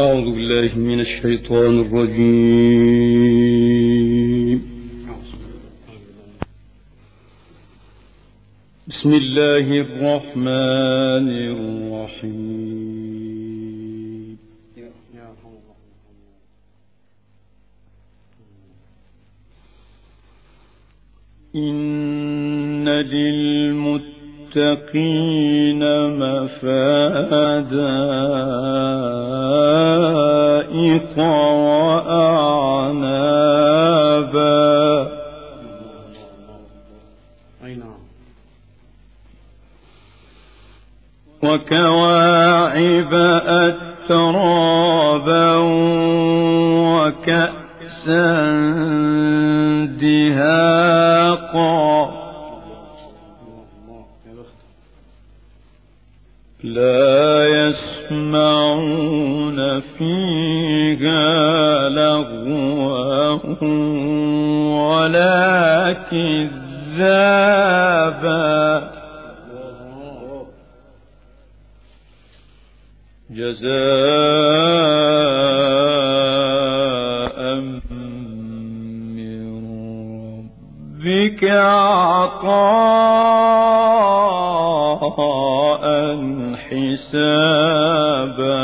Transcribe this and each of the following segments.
أعوذ بالله من الشيطان الرجيم. بسم الله الرحمن الرحيم. إن للمتقين مفازا وأعنابا وكواعب أترابا وكأسا دهاقا لا يسمعون فيها لغوا ولا كذابا جزاء من ربك عطاء حسابا.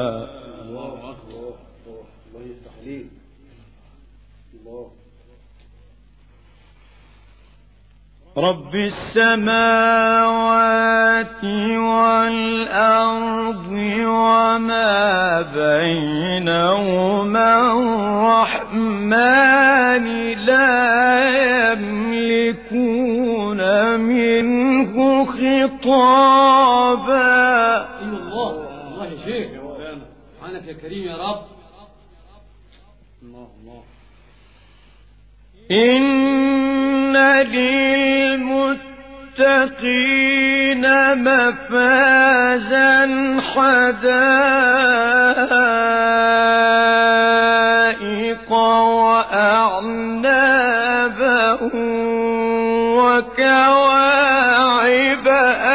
رب السماوات والأرض وما بينهما الرحمن لا يملكون منه خطابا. الله يا شيخ عنك يا كريم يا رب. الله إن للمتقين مفازا حدائق وأعنابا وكواعب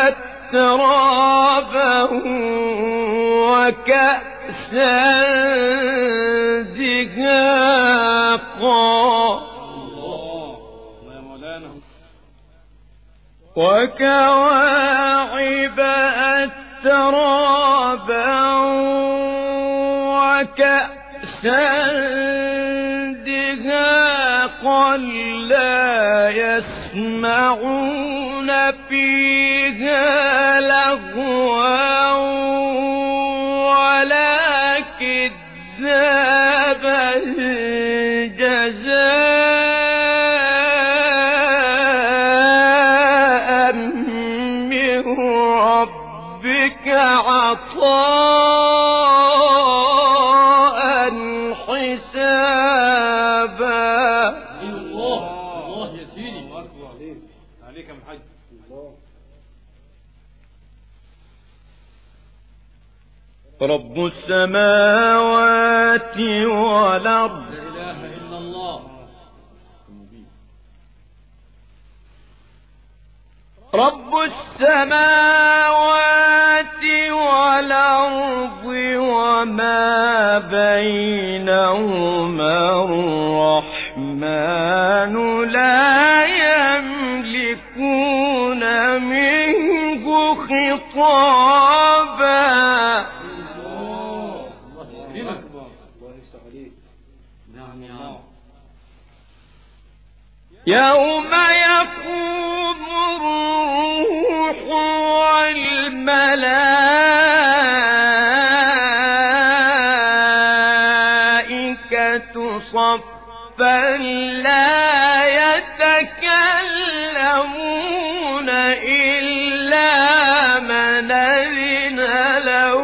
أترابا وكأسا دهاقا وكواعب أترابا وكأسا دهاقا لا يسمعون فيها لغوا ولا كذابا جزاء من ربك عطاء حسابا. الله يا سيدي عليك يا محمد. رب السماوات والأرض لا إله إلا الله. رب السماوات والأرض وما بينهما الرحمن لا يملكون منه خطابا. يوم يقوم الروح والملائكة صفا لا يتكلمون إلا من أذن له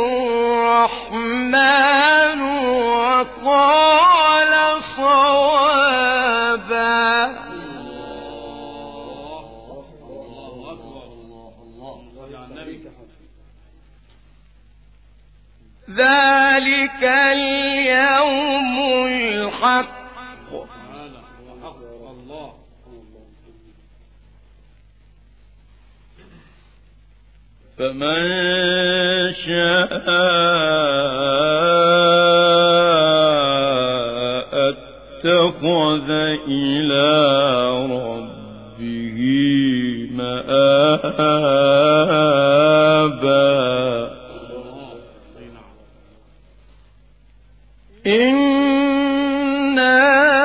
الرحمن وقال صوابا. ذلك اليوم الحق فمن شاء اتخذ إلى ربه مآبا إنا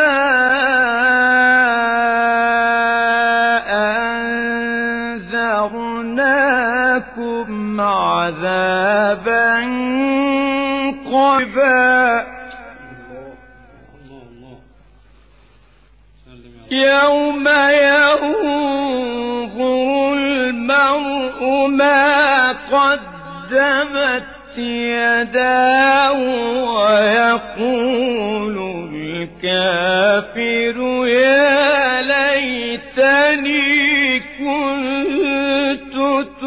أنذرناكم عذابا قريبا يوم ينظر المرء ما قدمت يداه ويقول الكافر يا ليتني كنت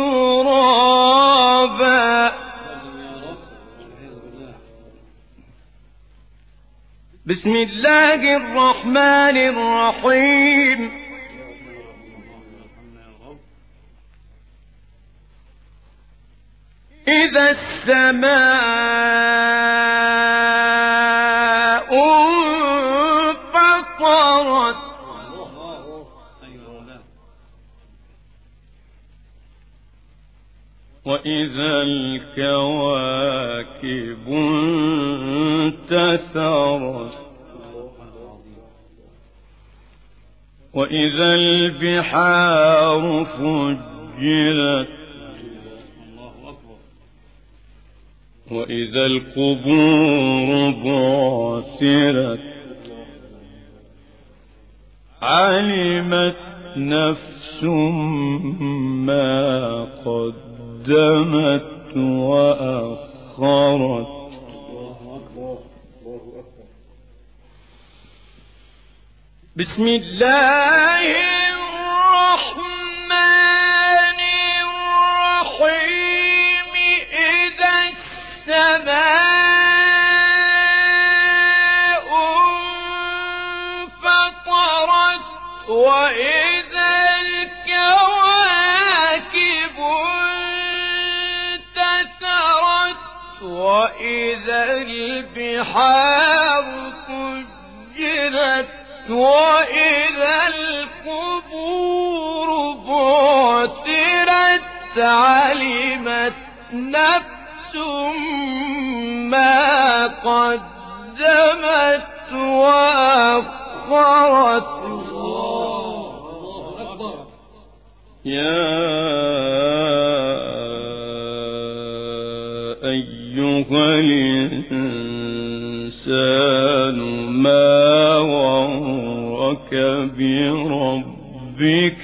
ترابا بسم الله الرحمن الرحيم إذا السماء انفطرت وإذا الكواكب انتثرت وإذا البحار فجرت وإذا القبور بعثرت علمت نفس ما قدمت وأخرت بسم الله الرحمن الرحيم إذا السماء انفطرت وإذا الكواكب انتثرت وإذا البحار فجرت وإذا القبور بعثرت علمت نفس ما قدمت وأخرت الله أكبر يا أيها الإنسان ما غرك بربك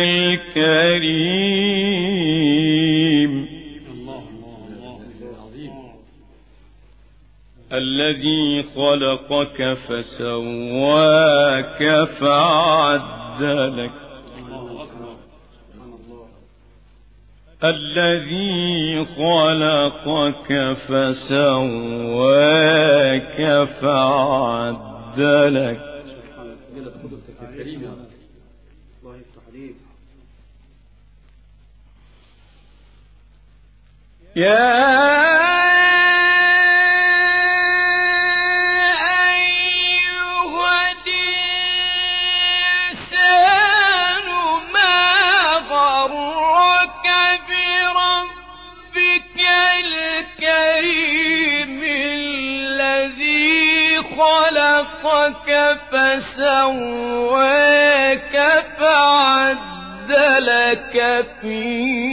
الكريم الذي خلقك فسواك فعدلك الذي خلقك فسواك فعدلك يا خلقك فسواك فعدلك في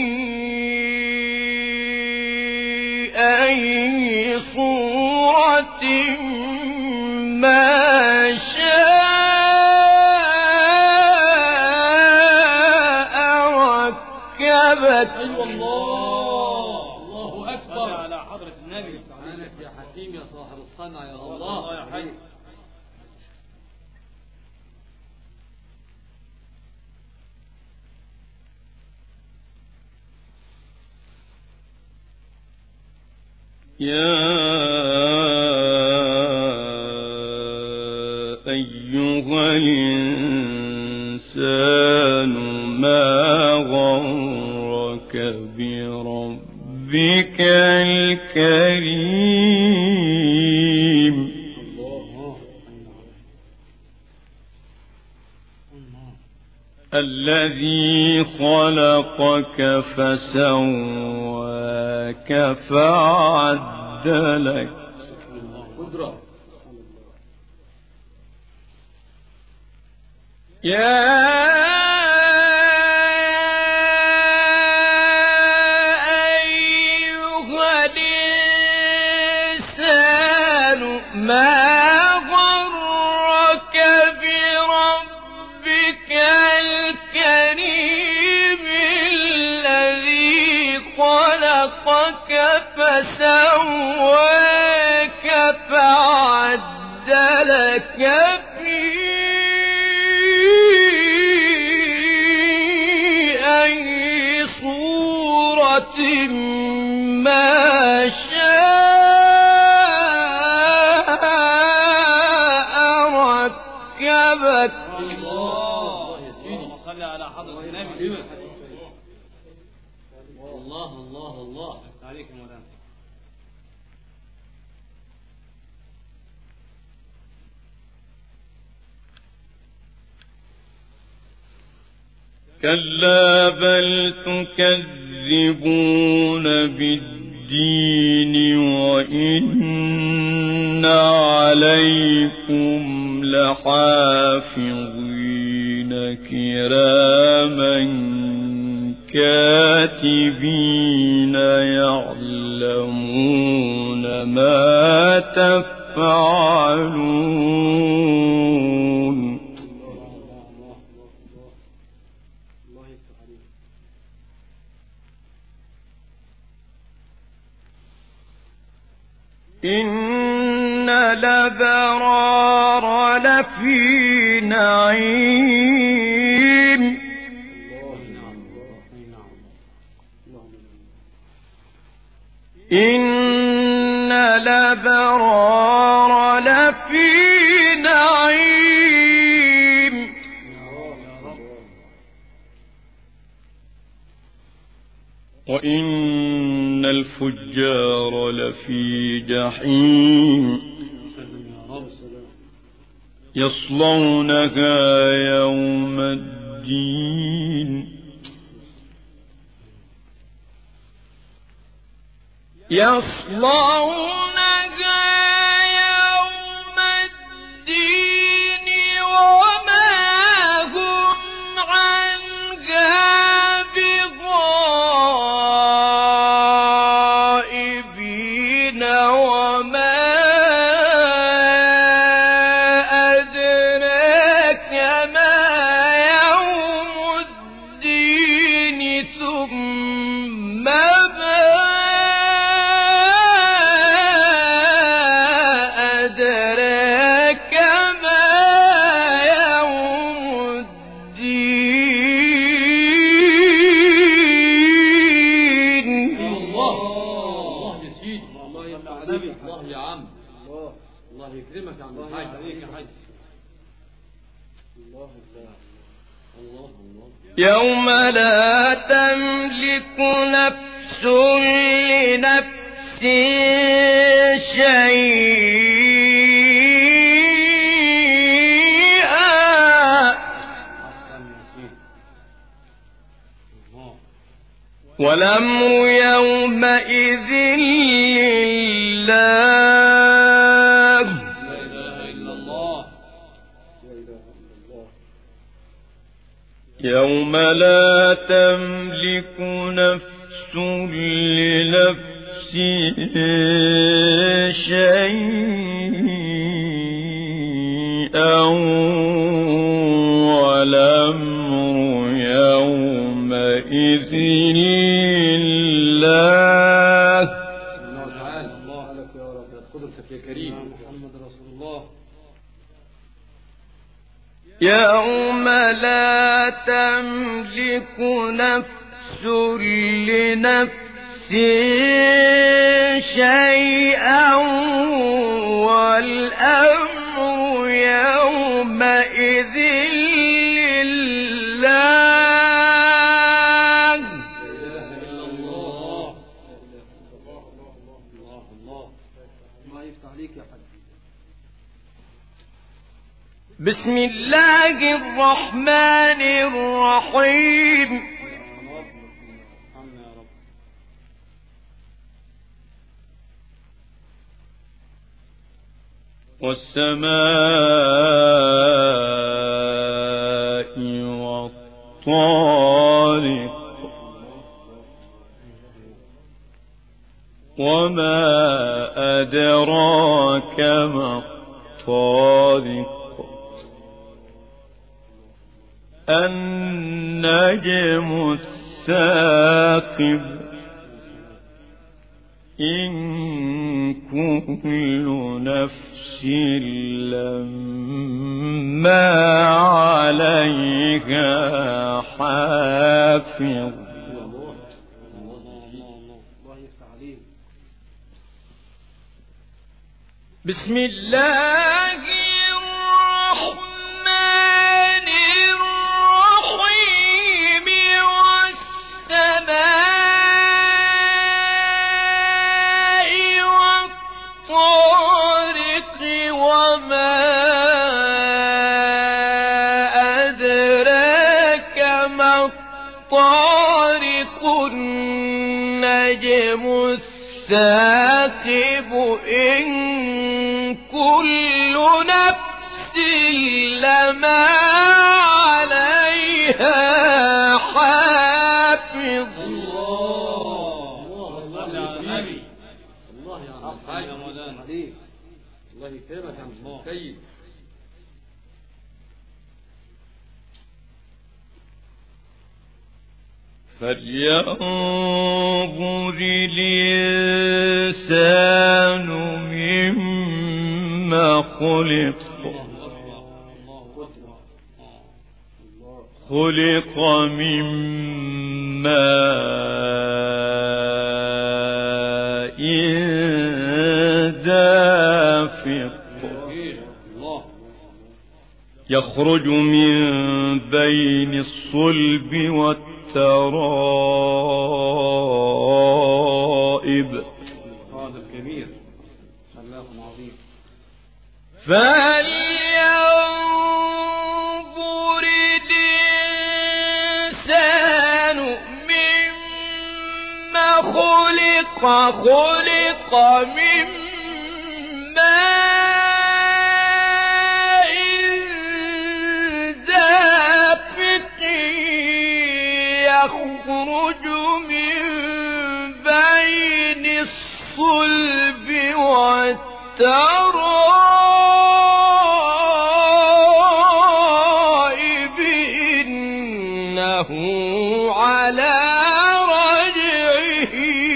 أي صورة ما شاء ركبك أيوة الله أكبر على حضرة النبي سبحانك يا حكيم يا صاحب الصنع يا الله يا حي يا أيها الإنسان ما غرك بربك الكريم الذي خلقك فسواك فعدلك يا أيها الإنسان ما غرك بربك الكريم الذي خلقك فسواك فعدلك في أي صورة ما شاء ركبك. اللهم صل على حضرة النبي. الله الله الله عليك يا مولانا. كلا بل تكذبون بالدين وإن عليكم لحافظين كراما كاتبين يعلمون ما تفعلون. إن الأبرار لفي نعيم إن الأبرار لفي نعيم وإن الفجار لفي جحيم يصلونها يوم الدين يصلونها يوم الدين وما هم عنها بغائبين وما أدراك ما يوم الدين ثم ما أدراك ما يوم الدين. الله الله يا سيدي. الله يفتح عليك. الله يا عم. الله يكرمك يا عم الحاج. عليك يا حاج. الله الله الله. يوم لا تملك نفس لنفس شيئا والأمر يومئذ لله. لا إله إلا الله. يوم لا تملك نفس لنفس شيئا والأمر يومئذ لله. الله تعالى. الله لك يا رب قدرتك يا كريم. محمد رسول الله. يوم لا تملك نفس لنفس شيئا والأمر يومئذ لله. لا إله إلا الله. الله الله. ما يفتح عليك يا حاج. بسم الله الرحمن الرحيم والسماء والطارق وما أدراك ما الطارق النجم الثاقب إن كل نفس لما عليها حافظ بسم الله الرحمن الرحيم والسماء والطارق وما أدراك ما الطارق النجم الثاقب إن كل نفس لما عليها حافظ الله يا حاج مولانا الله يكرمك يا سيد. فلينظر الإنسان مما خلق خلق من ماء دافق يخرج من بين الصلب والترائب هذا الكبير خلاق عظيم. فلينظر الإنسان مما خلق خلق من ماء دافق يخرج من بين الصلب والترائب إنه على رجعه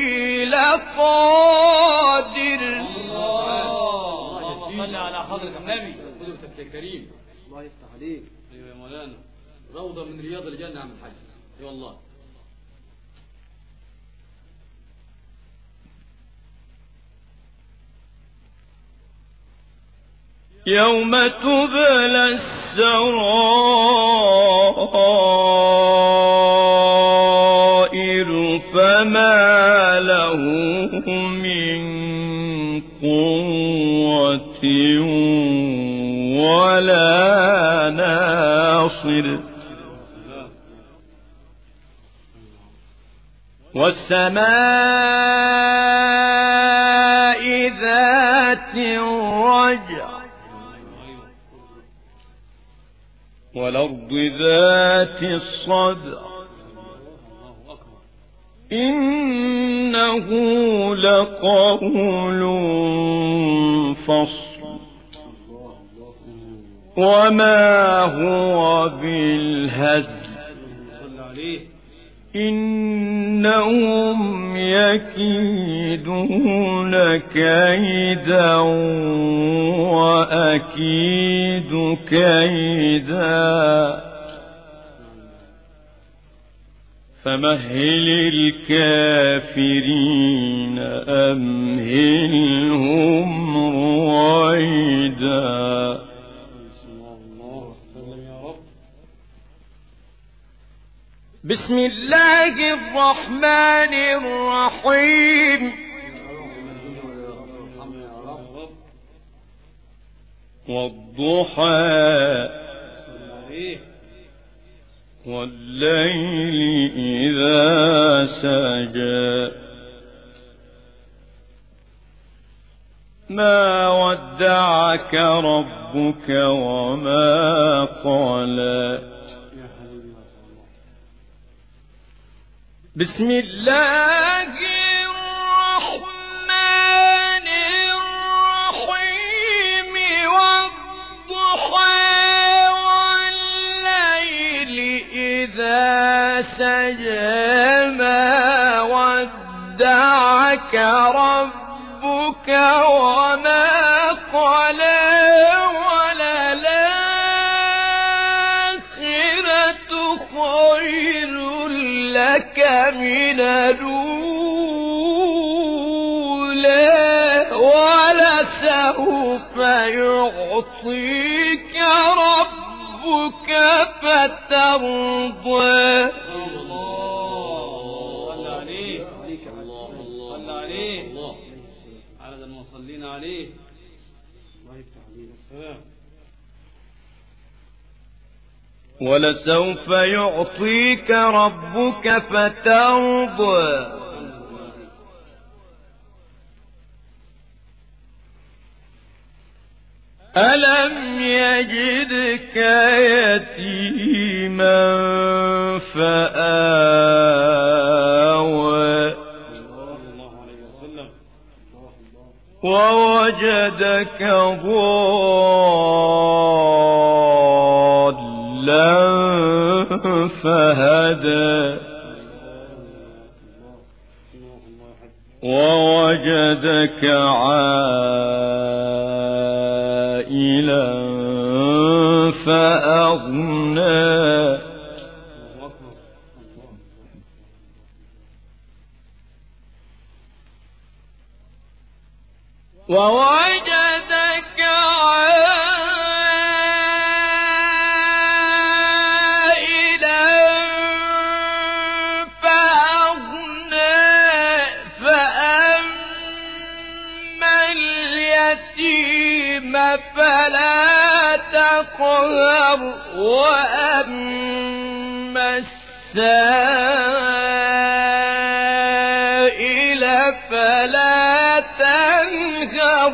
لقادر. اللهم صل على حضرة النبي حضرتك يا كريم. الله يفتح عليك. ايوه يا مولانا روضة من رياض الجنة عم الحاج. اي والله. يوم تبلى السرائر فما له من قوة ولا ناصر والسماء ذات الرجع والأرض ذات الصدع إنه لقول فصل وما هو بالهزل إنهم يكيدون كيدا وأكيد كيدا فمهل الكافرين أمهلهم رويدا. بسم الله الرحمن الرحيم والضحى والليل إذا سجى ما ودعك ربك وما قلى. بسم الله الرحمن الرحيم والضحى والليل إذا سجى ما ودعك ربك وما قلى وللآخرة خير لك من الأولى ولسوف يعطيك ربك فترضى. صلى عليه صلى عليه عدد المصلين عليه الله يفتح عليه السلام. ولسوف يعطيك ربك فترضى. ألم يجدك يتيما فآوى ووجدك ضالا فهدى ووجدك عائلا فأغنى ووجدك عائلا فأغنى فأما اليتيم فلا تقهر وأما السائل فلا تنهر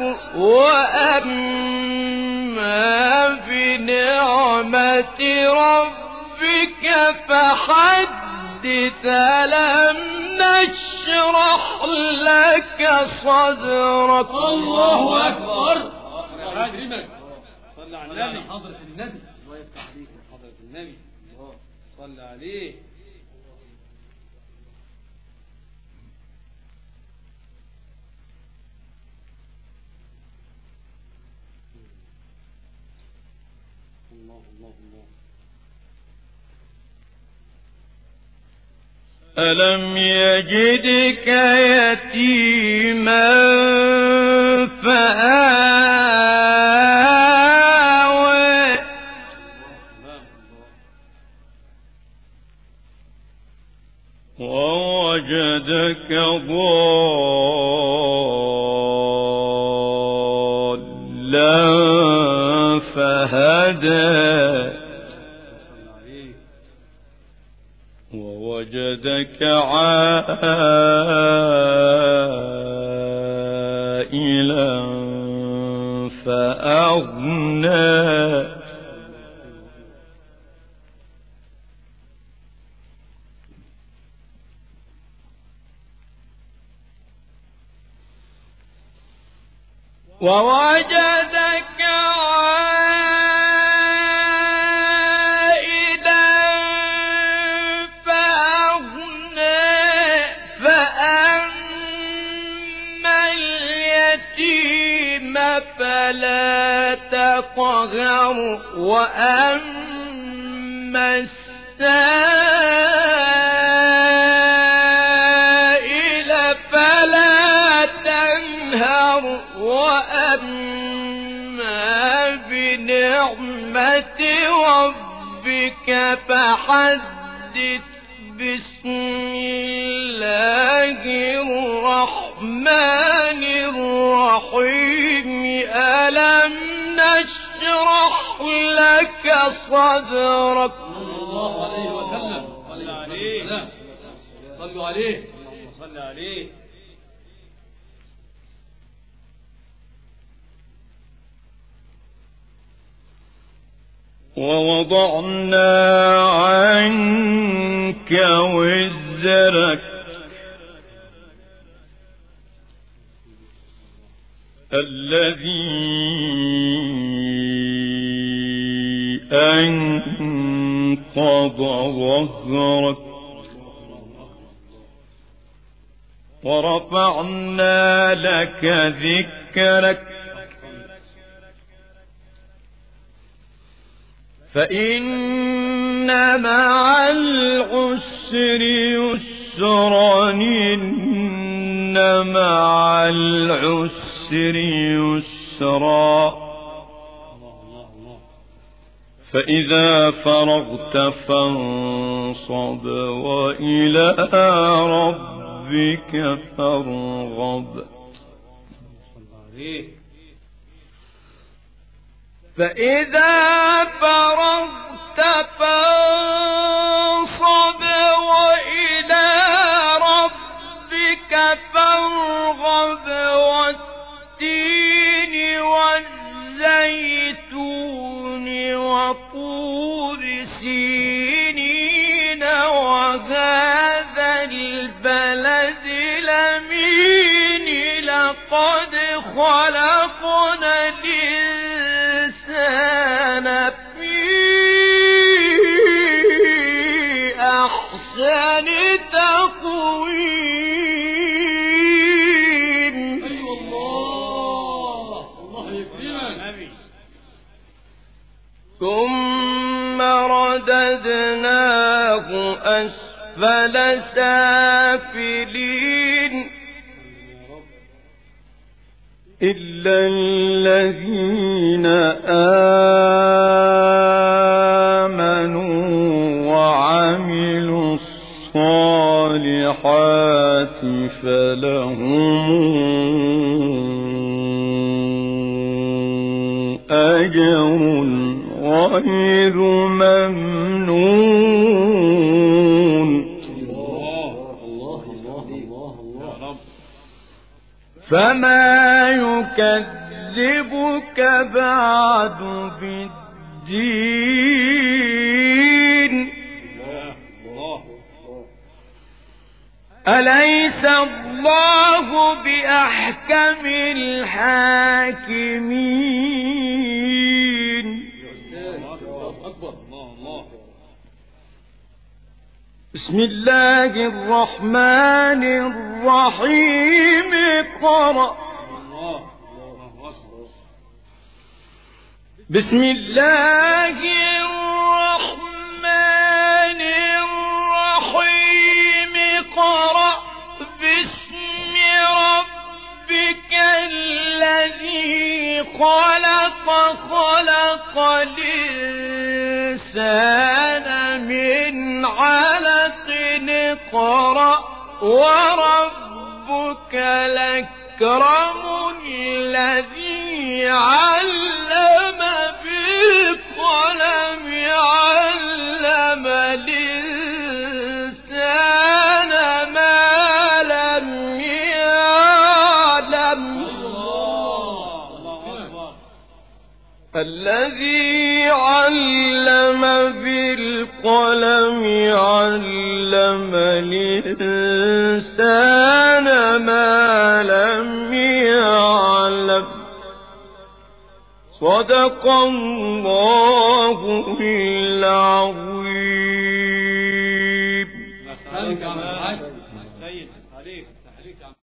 وأما بنعمة ربك فحدث. ألم نشرح لك صدرك. الله أكبر. صلى على النبي حضرة النبي الله يفتح عليك حضرة النبي الله صلى عليه. ألم يجدك يتيما فآوى ووجدك ضالا فهدى ووجدك عائلا فأغنى ووجدك عائلا فأغنى فأما اليتيم فلا تقهر وأما السائل فلا تنهر وأما بنعمة ربك فحدث. بسم الله الرحمن الرحيم. ألم نشرح صدرك صلى الله عليه وسلم. صلوا عليه. صل عليه. ووضعنا عنك وزرك الذي أنقض ظهرك ورفعنا لك ذكرك فإن مع العسر يسرا إن مع العسر يسرا فإذا فرغت فانصب وإلى ربك فارغب فإذا فرغت فانصب وإلى ربك فارغب والتين والزيتون وطور سينين وهذا البلد الأمين لقد خلقنا الإنسان في أحسن تقويم. أيوة الله. الله يكرمك. ثم رددناه أسفل سافلين إلا الذين آمنوا وعملوا الصالحات فلهم أجر غير ممنون. فما يكذبك بعد بالدين أليس الله بأحكم الحاكمين. بسم الله الرحمن الرحيم اقرأ. بسم الله الرحمن الرحيم اقرأ باسم ربك الذي خلق خلق الإنسان من علق اقرأ وربك الأكرم الذي علم بالقلم علم الإنسان ما لم يعلم. الذي علم بالقلم علم الإنسان ما لم يعلم. صدق الله العظيم.